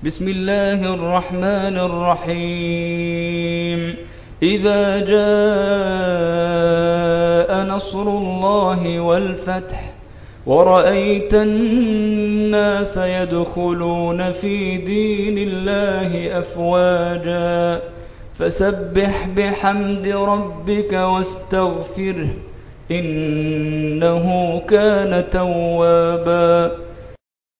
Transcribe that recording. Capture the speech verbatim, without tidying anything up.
بسم الله الرحمن الرحيم إذا جاء نصر الله والفتح ورأيت الناس يدخلون في دين الله أفواجا فسبح بحمد ربك واستغفره إنه كان توابا